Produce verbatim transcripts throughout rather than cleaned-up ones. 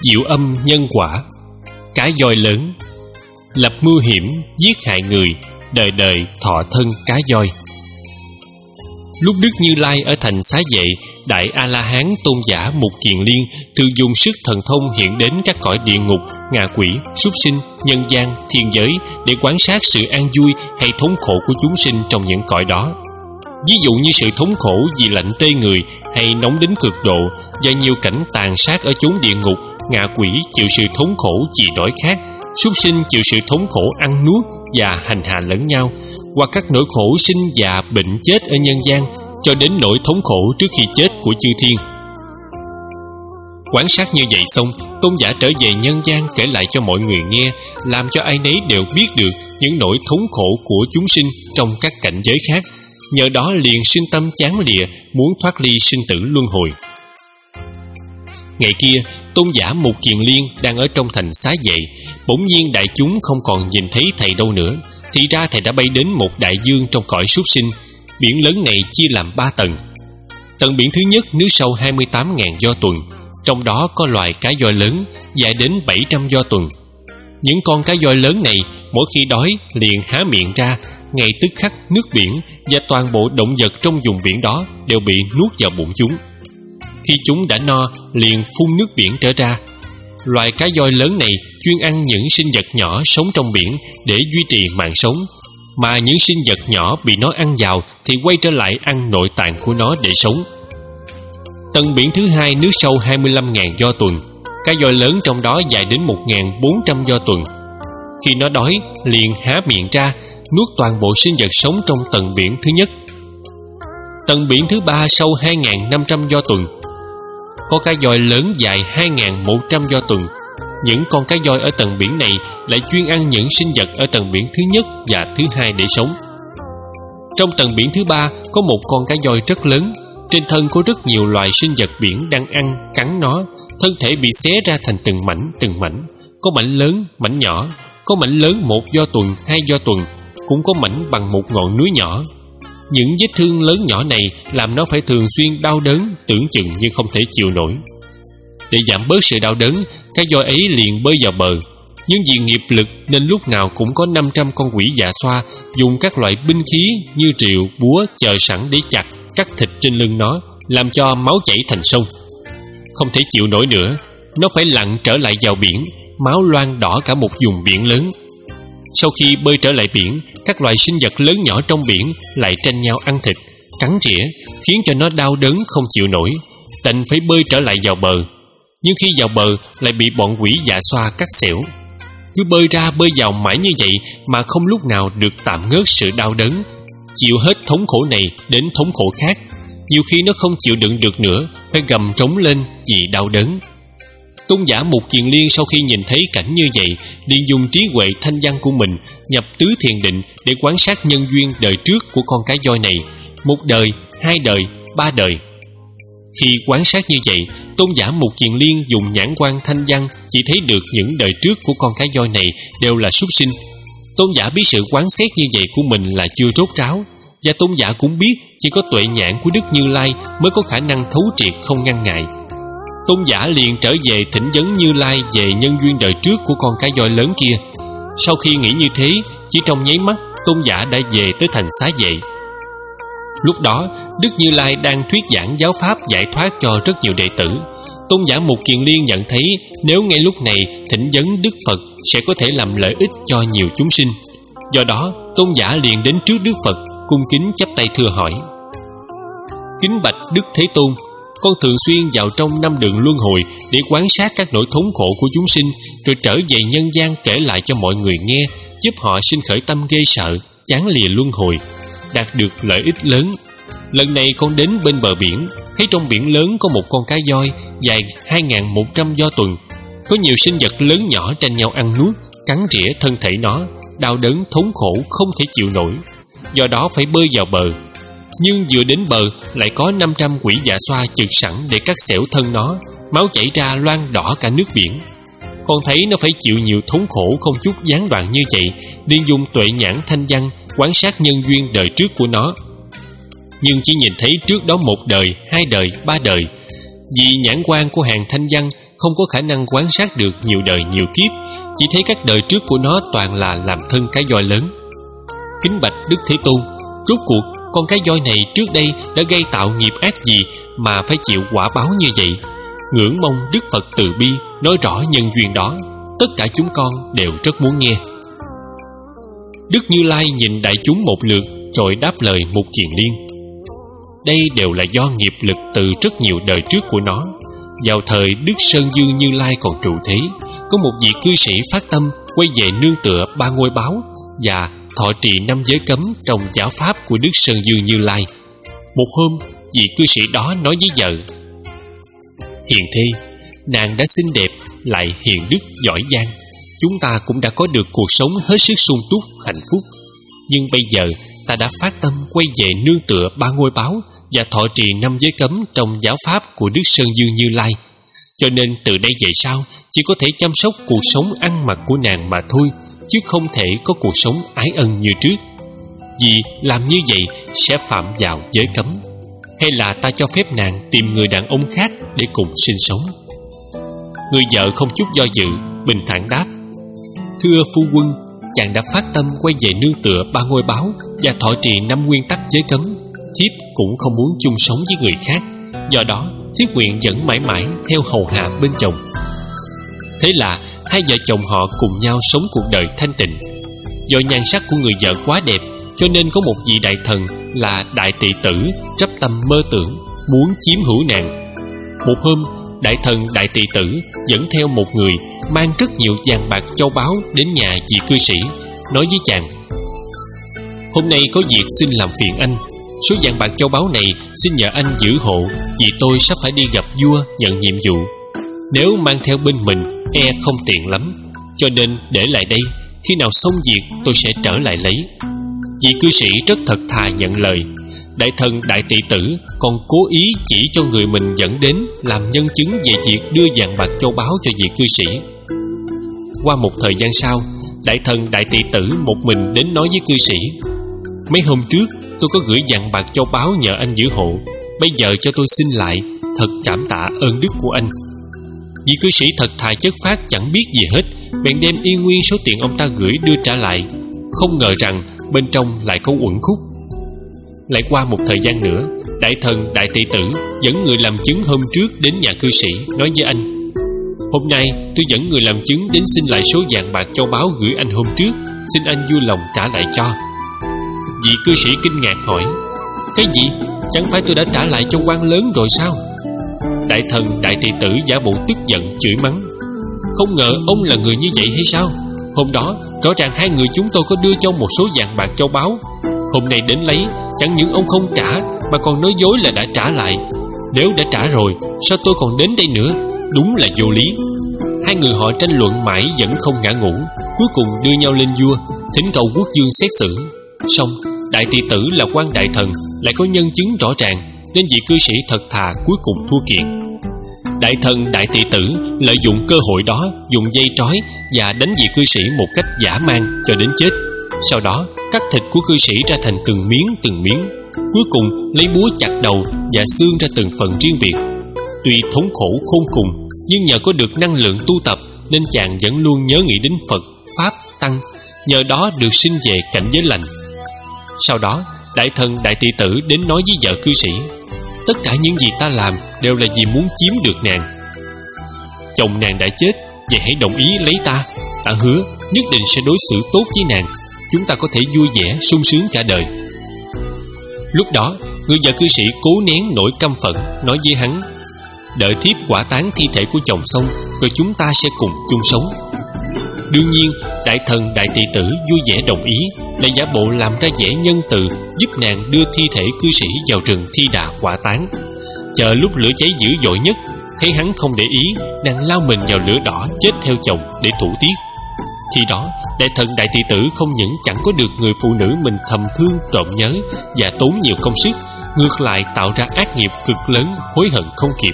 diệu âm nhân quả. Cá voi lớn, lập mưu hiểm giết hại người, đời đời thọ thân cá voi. Lúc Đức Như Lai ở thành Xá Vệ, Đại A-la-hán Tôn giả Mục Kiền Liên thường dùng sức thần thông hiện đến các cõi địa ngục, ngạ quỷ, súc sinh, nhân gian, thiên giới để quan sát sự an vui hay thống khổ của chúng sinh trong những cõi đó. Ví dụ như sự thống khổ vì lạnh tê người hay nóng đến cực độ, và nhiều cảnh tàn sát ở chốn địa ngục, ngạ quỷ chịu sự thống khổ vì đói khát, súc sinh chịu sự thống khổ ăn nuốt và hành hạ lẫn nhau, hoặc các nỗi khổ sinh già bệnh chết ở nhân gian, cho đến nỗi thống khổ trước khi chết của chư thiên. Quan sát như vậy xong, Tôn giả trở về nhân gian kể lại cho mọi người nghe, làm cho ai nấy đều biết được những nỗi thống khổ của chúng sinh trong các cảnh giới khác. Nhờ đó liền sinh tâm chán lìa, muốn thoát ly sinh tử luân hồi. Ngày kia, Tôn giả Mục Kiền Liên đang ở trong thành Xá Vệ. Bỗng nhiên đại chúng không còn nhìn thấy thầy đâu nữa. Thì ra thầy đã bay đến một đại dương trong cõi súc sinh. Biển lớn này chia làm ba tầng. Tầng biển thứ nhất nước sâu hai mươi tám nghìn do tuần, trong đó có loài cá voi lớn dài đến bảy trăm do tuần. Những con cá voi lớn này mỗi khi đói liền há miệng ra, ngay tức khắc nước biển và toàn bộ động vật trong vùng biển đó đều bị nuốt vào bụng chúng. Khi chúng đã no liền phun nước biển trở ra. Loài cá voi lớn này chuyên ăn những sinh vật nhỏ sống trong biển để duy trì mạng sống, mà những sinh vật nhỏ bị nó ăn vào thì quay trở lại ăn nội tạng của nó để sống. Tầng biển thứ hai nước sâu hai mươi lăm nghìn do tuần, cá voi lớn trong đó dài đến một nghìn bốn trăm do tuần. Khi nó đói liền há miệng ra, nuốt toàn bộ sinh vật sống trong tầng biển thứ nhất. Tầng biển thứ ba sâu hai nghìn năm trăm do tuần, có cá voi lớn dài hai nghìn một trăm do tuần. Những con cá voi ở tầng biển này lại chuyên ăn những sinh vật ở tầng biển thứ nhất và thứ hai để sống. Trong tầng biển thứ ba có một con cá voi rất lớn, trên thân có rất nhiều loài sinh vật biển đang ăn, cắn nó. Thân thể bị xé ra thành từng mảnh, từng mảnh. Có mảnh lớn, mảnh nhỏ. Có mảnh lớn một do tuần, hai do tuần. Cũng có mảnh bằng một ngọn núi nhỏ. Những vết thương lớn nhỏ này làm nó phải thường xuyên đau đớn, tưởng chừng như không thể chịu nổi. Để giảm bớt sự đau đớn, cá voi ấy liền bơi vào bờ. Nhưng vì nghiệp lực nên lúc nào cũng có năm trăm con quỷ dạ xoa dùng các loại binh khí như rìu, búa chờ sẵn để chặt, cắt thịt trên lưng nó, làm cho máu chảy thành sông. Không thể chịu nổi nữa, nó phải lặn trở lại vào biển, máu loang đỏ cả một vùng biển lớn. Sau khi bơi trở lại biển, các loài sinh vật lớn nhỏ trong biển lại tranh nhau ăn thịt, cắn rỉa, khiến cho nó đau đớn không chịu nổi, đành phải bơi trở lại vào bờ. Nhưng khi vào bờ lại bị bọn quỷ dạ xoa cắt xẻo. Cứ bơi ra bơi vào mãi như vậy mà không lúc nào được tạm ngớt sự đau đớn, chịu hết thống khổ này đến thống khổ khác. Nhiều khi nó không chịu đựng được nữa, phải gầm trống lên vì đau đớn. Tôn giả Mục Kiền Liên sau khi nhìn thấy cảnh như vậy, liền dùng trí huệ thanh văn của mình nhập tứ thiền định để quan sát nhân duyên đời trước của con cá voi này, một đời, hai đời, ba đời. Khi quan sát như vậy, Tôn giả Mục Kiền Liên dùng nhãn quan thanh văn chỉ thấy được những đời trước của con cá voi này đều là súc sinh. Tôn giả biết sự quán xét như vậy của mình là chưa rốt ráo, và Tôn giả cũng biết chỉ có tuệ nhãn của Đức Như Lai mới có khả năng thấu triệt không ngăn ngại. Tôn giả liền trở về thỉnh vấn Như Lai về nhân duyên đời trước của con cá voi lớn kia. Sau khi nghĩ như thế, chỉ trong nháy mắt, Tôn giả đã về tới thành Xá Vệ. Lúc đó, Đức Như Lai đang thuyết giảng giáo pháp giải thoát cho rất nhiều đệ tử. Tôn giả Mục Kiền Liên nhận thấy nếu ngay lúc này thỉnh vấn Đức Phật sẽ có thể làm lợi ích cho nhiều chúng sinh. Do đó, Tôn giả liền đến trước Đức Phật, cung kính chắp tay thưa hỏi: Kính bạch Đức Thế Tôn, con thường xuyên vào trong năm đường luân hồi để quan sát các nỗi thống khổ của chúng sinh, rồi trở về nhân gian kể lại cho mọi người nghe, giúp họ sinh khởi tâm ghê sợ, chán lìa luân hồi, đạt được lợi ích lớn. Lần này con đến bên bờ biển, thấy trong biển lớn có một con cá voi dài hai nghìn một trăm do tuần. Có nhiều sinh vật lớn nhỏ tranh nhau ăn nuốt, cắn rỉa thân thể nó, đau đớn thống khổ không thể chịu nổi. Do đó phải bơi vào bờ. Nhưng vừa đến bờ lại có năm trăm quỷ dạ xoa chực sẵn để cắt xẻo thân nó, máu chảy ra loang đỏ cả nước biển. Con thấy nó phải chịu nhiều thống khổ không chút gián đoạn như vậy, liền dùng tuệ nhãn thanh văn quan sát nhân duyên đời trước của nó. Nhưng chỉ nhìn thấy trước đó một đời, hai đời, ba đời. Vì nhãn quan của hàng thanh văn không có khả năng quan sát được nhiều đời nhiều kiếp, chỉ thấy các đời trước của nó toàn là làm thân cái voi lớn. Kính bạch Đức Thế Tôn, rốt cuộc con cái voi này trước đây đã gây tạo nghiệp ác gì mà phải chịu quả báo như vậy? Ngưỡng mong Đức Phật từ bi nói rõ nhân duyên đó. Tất cả chúng con đều rất muốn nghe. Đức Như Lai nhìn đại chúng một lượt rồi đáp lời Mục Kiền Liên. Đây đều là do nghiệp lực từ rất nhiều đời trước của nó. Vào thời Đức Sơn Dương Như Lai còn trụ thế, có một vị cư sĩ phát tâm quay về nương tựa ba ngôi báo và thọ trì năm giới cấm trong giáo pháp của Đức Sơn Dương Như Lai. Một hôm, vị cư sĩ đó nói với vợ: Hiền thê, nàng đã xinh đẹp lại hiền đức giỏi giang, chúng ta cũng đã có được cuộc sống hết sức sung túc hạnh phúc. Nhưng bây giờ ta đã phát tâm quay về nương tựa ba ngôi báo và thọ trì năm giới cấm trong giáo pháp của Đức Sơn Dương Như Lai, cho nên từ đây về sau chỉ có thể chăm sóc cuộc sống ăn mặc của nàng mà thôi, chứ không thể có cuộc sống ái ân như trước. Vì làm như vậy sẽ phạm vào giới cấm. Hay là ta cho phép nàng tìm người đàn ông khác để cùng sinh sống? Người vợ không chút do dự, bình thản đáp: Thưa phu quân, chàng đã phát tâm quay về nương tựa ba ngôi báo và thọ trì năm nguyên tắc giới cấm. Thiếp cũng không muốn chung sống với người khác, do đó thiếp nguyện vẫn mãi mãi theo hầu hạ bên chồng. Thế là hai vợ chồng họ cùng nhau sống cuộc đời thanh tịnh. Do nhan sắc của người vợ quá đẹp, cho nên có một vị đại thần là Đại Tỵ Tử rắp tâm mơ tưởng muốn chiếm hữu nàng. Một hôm, đại thần Đại Tỵ Tử dẫn theo một người mang rất nhiều vàng bạc châu báu đến nhà vị cư sĩ, nói với chàng: Hôm nay có việc xin làm phiền anh. Số vàng bạc châu báu này xin nhờ anh giữ hộ, vì tôi sắp phải đi gặp vua nhận nhiệm vụ. Nếu mang theo bên mình e không tiện lắm, cho nên để lại đây, khi nào xong việc tôi sẽ trở lại lấy. Vị cư sĩ rất thật thà nhận lời. Đại thần Đại Tỵ Tử còn cố ý chỉ cho người mình dẫn đến làm nhân chứng về việc đưa vàng bạc châu báu cho vị cư sĩ. Qua một thời gian sau, đại thần Đại Tỵ Tử một mình đến nói với cư sĩ: Mấy hôm trước tôi có gửi vàng bạc châu báu nhờ anh giữ hộ, bây giờ cho tôi xin lại, thật cảm tạ ơn đức của anh. Vị cư sĩ thật thà chất phác chẳng biết gì hết, bèn đem y nguyên số tiền ông ta gửi đưa trả lại. Không ngờ rằng bên trong lại có uẩn khúc. Lại qua một thời gian nữa, đại thần Đại Tỵ Tử dẫn người làm chứng hôm trước đến nhà cư sĩ, nói với anh: Hôm nay tôi dẫn người làm chứng đến xin lại số vàng bạc châu báu gửi anh hôm trước, xin anh vui lòng trả lại cho. Vị cư sĩ kinh ngạc hỏi: Cái gì? Chẳng phải tôi đã trả lại cho quan lớn rồi sao? Đại thần Đại Tỵ Tử giả bộ tức giận chửi mắng: Không ngờ ông là người như vậy hay sao? Hôm đó rõ ràng hai người chúng tôi có đưa cho một số vàng bạc châu báu. Hôm nay đến lấy, chẳng những ông không trả mà còn nói dối là đã trả lại. Nếu đã trả rồi, sao tôi còn đến đây nữa? Đúng là vô lý. Hai người họ tranh luận mãi vẫn không ngã ngũ, cuối cùng đưa nhau lên vua, thỉnh cầu quốc vương xét xử. Xong, Đại Tỵ Tử là quan đại thần, lại có nhân chứng rõ ràng, nên vị cư sĩ thật thà cuối cùng thua kiện. Đại thần Đại Tỵ Tử lợi dụng cơ hội đó, dùng dây trói và đánh vị cư sĩ một cách dã man cho đến chết. Sau đó cắt thịt của cư sĩ ra thành từng miếng từng miếng, cuối cùng lấy búa chặt đầu và xương ra từng phần riêng biệt. Tuy thống khổ khôn cùng, nhưng nhờ có được năng lượng tu tập nên chàng vẫn luôn nhớ nghĩ đến Phật, Pháp, Tăng, nhờ đó được sinh về cảnh giới lành. Sau đó đại thần Đại Tỵ Tử đến nói với vợ cư sĩ: Tất cả những gì ta làm đều là vì muốn chiếm được nàng. Chồng nàng đã chết, vậy hãy đồng ý lấy ta. Ta hứa nhất định sẽ đối xử tốt với nàng. Chúng ta có thể vui vẻ sung sướng cả đời. Lúc đó người vợ cư sĩ cố nén nỗi căm phẫn, nói với hắn: Đợi thiếp hỏa táng thi thể của chồng xong, rồi chúng ta sẽ cùng chung sống. Đương nhiên đại thần Đại Tỵ Tử vui vẻ đồng ý, lại giả bộ làm ra vẻ nhân từ, giúp nàng đưa thi thể cư sĩ vào rừng Thi Đà hỏa táng. Chờ lúc lửa cháy dữ dội nhất, thấy hắn không để ý, nàng lao mình vào lửa đỏ chết theo chồng để thủ tiết. Khi đó đại thần Đại Tỵ Tử không những chẳng có được người phụ nữ mình thầm thương trộm nhớ và tốn nhiều công sức, ngược lại tạo ra ác nghiệp cực lớn, hối hận không kịp.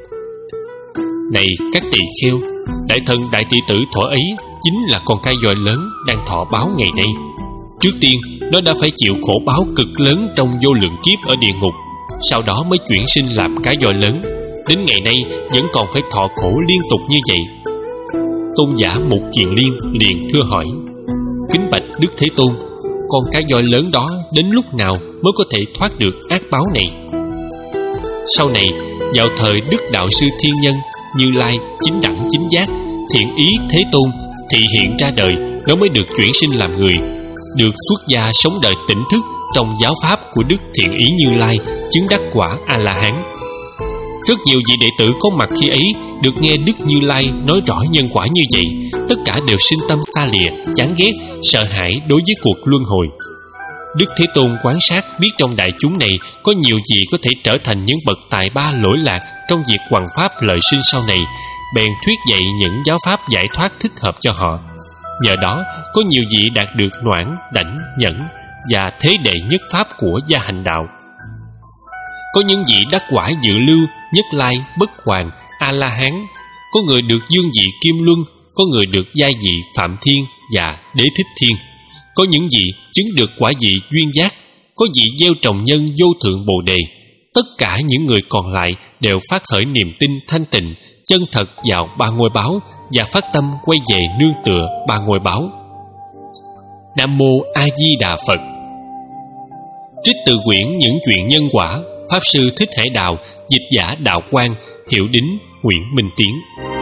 Này các tỳ kheo, đại thần Đại Tỵ Tử thuở ấy chính là con cái voi lớn đang thọ báo ngày nay. Trước tiên nó đã phải chịu khổ báo cực lớn trong vô lượng kiếp ở địa ngục, sau đó mới chuyển sinh làm cái voi lớn. đến ngày nay vẫn còn phải thọ khổ liên tục như vậy. Tôn giả Mục Kiền Liên liền thưa hỏi: kính bạch Đức Thế Tôn, con cá voi lớn đó đến lúc nào mới có thể thoát được ác báo này? Sau này, vào thời Đức Đạo Sư Thiên Nhân, Như Lai chính đẳng chính giác, thiện ý Thế Tôn thị hiện ra đời, nó mới được chuyển sinh làm người, được xuất gia sống đời tỉnh thức trong giáo pháp của Đức Thiện Ý Như Lai, chứng đắc quả A-la-hán. Rất nhiều vị đệ tử có mặt khi ấy được nghe Đức Như Lai nói rõ nhân quả như vậy, tất cả đều sinh tâm xa lìa, chán ghét, sợ hãi đối với cuộc luân hồi. Đức Thế Tôn quan sát biết trong đại chúng này có nhiều vị có thể trở thành những bậc tài ba lỗi lạc trong việc hoằng pháp lợi sinh sau này, bèn thuyết dạy những giáo pháp giải thoát thích hợp cho họ. Nhờ đó, có nhiều vị đạt được noãn, đảnh, nhẫn và thế đệ nhất pháp của gia hành đạo. Có những vị đắc quả dự lưu, nhất lai, bất hoàng, A-la-hán. Có người được dương vị Kim Luân, có người được giai vị Phạm Thiên và Đế Thích Thiên. Có những vị chứng được quả vị duyên giác, có vị gieo trồng nhân vô thượng Bồ Đề. Tất cả những người còn lại đều phát khởi niềm tin thanh tịnh, chân thật vào ba ngôi báo và phát tâm quay về nương tựa ba ngôi báo. Nam Mô A Di Đà Phật. Trích từ quyển Những Chuyện Nhân Quả, Pháp Sư Thích Hải Đạo, dịch giả Đạo Quang, hiệu đính Nguyễn Minh Tiến.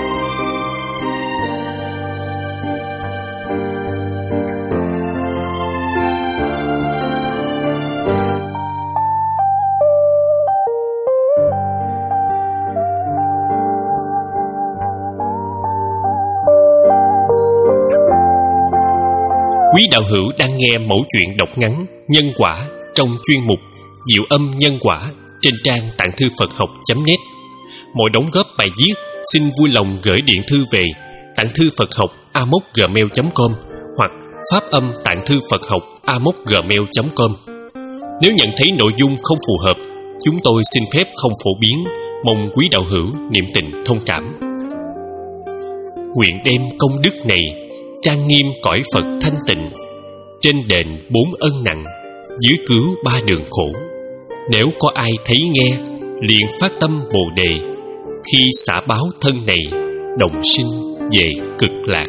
Quý đạo hữu đang nghe mẫu chuyện đọc ngắn Nhân Quả trong chuyên mục Diệu Âm Nhân Quả trên trang tạng thư Phật học chấm net. Mọi đóng góp bài viết xin vui lòng gửi điện thư về tạng thư Phật học a m o c gmail chấm com hoặc pháp âm tạng thư Phật học a m o c gmail chấm com. Nếu nhận thấy nội dung không phù hợp, chúng tôi xin phép không phổ biến, mong quý đạo hữu niệm tình thông cảm. Nguyện đem công đức này trang nghiêm cõi Phật thanh tịnh, trên đền bốn ân nặng, dưới cứu ba đường khổ. Nếu có ai thấy nghe, liền phát tâm Bồ Đề, khi xả báo thân này, đồng sinh về cực lạc.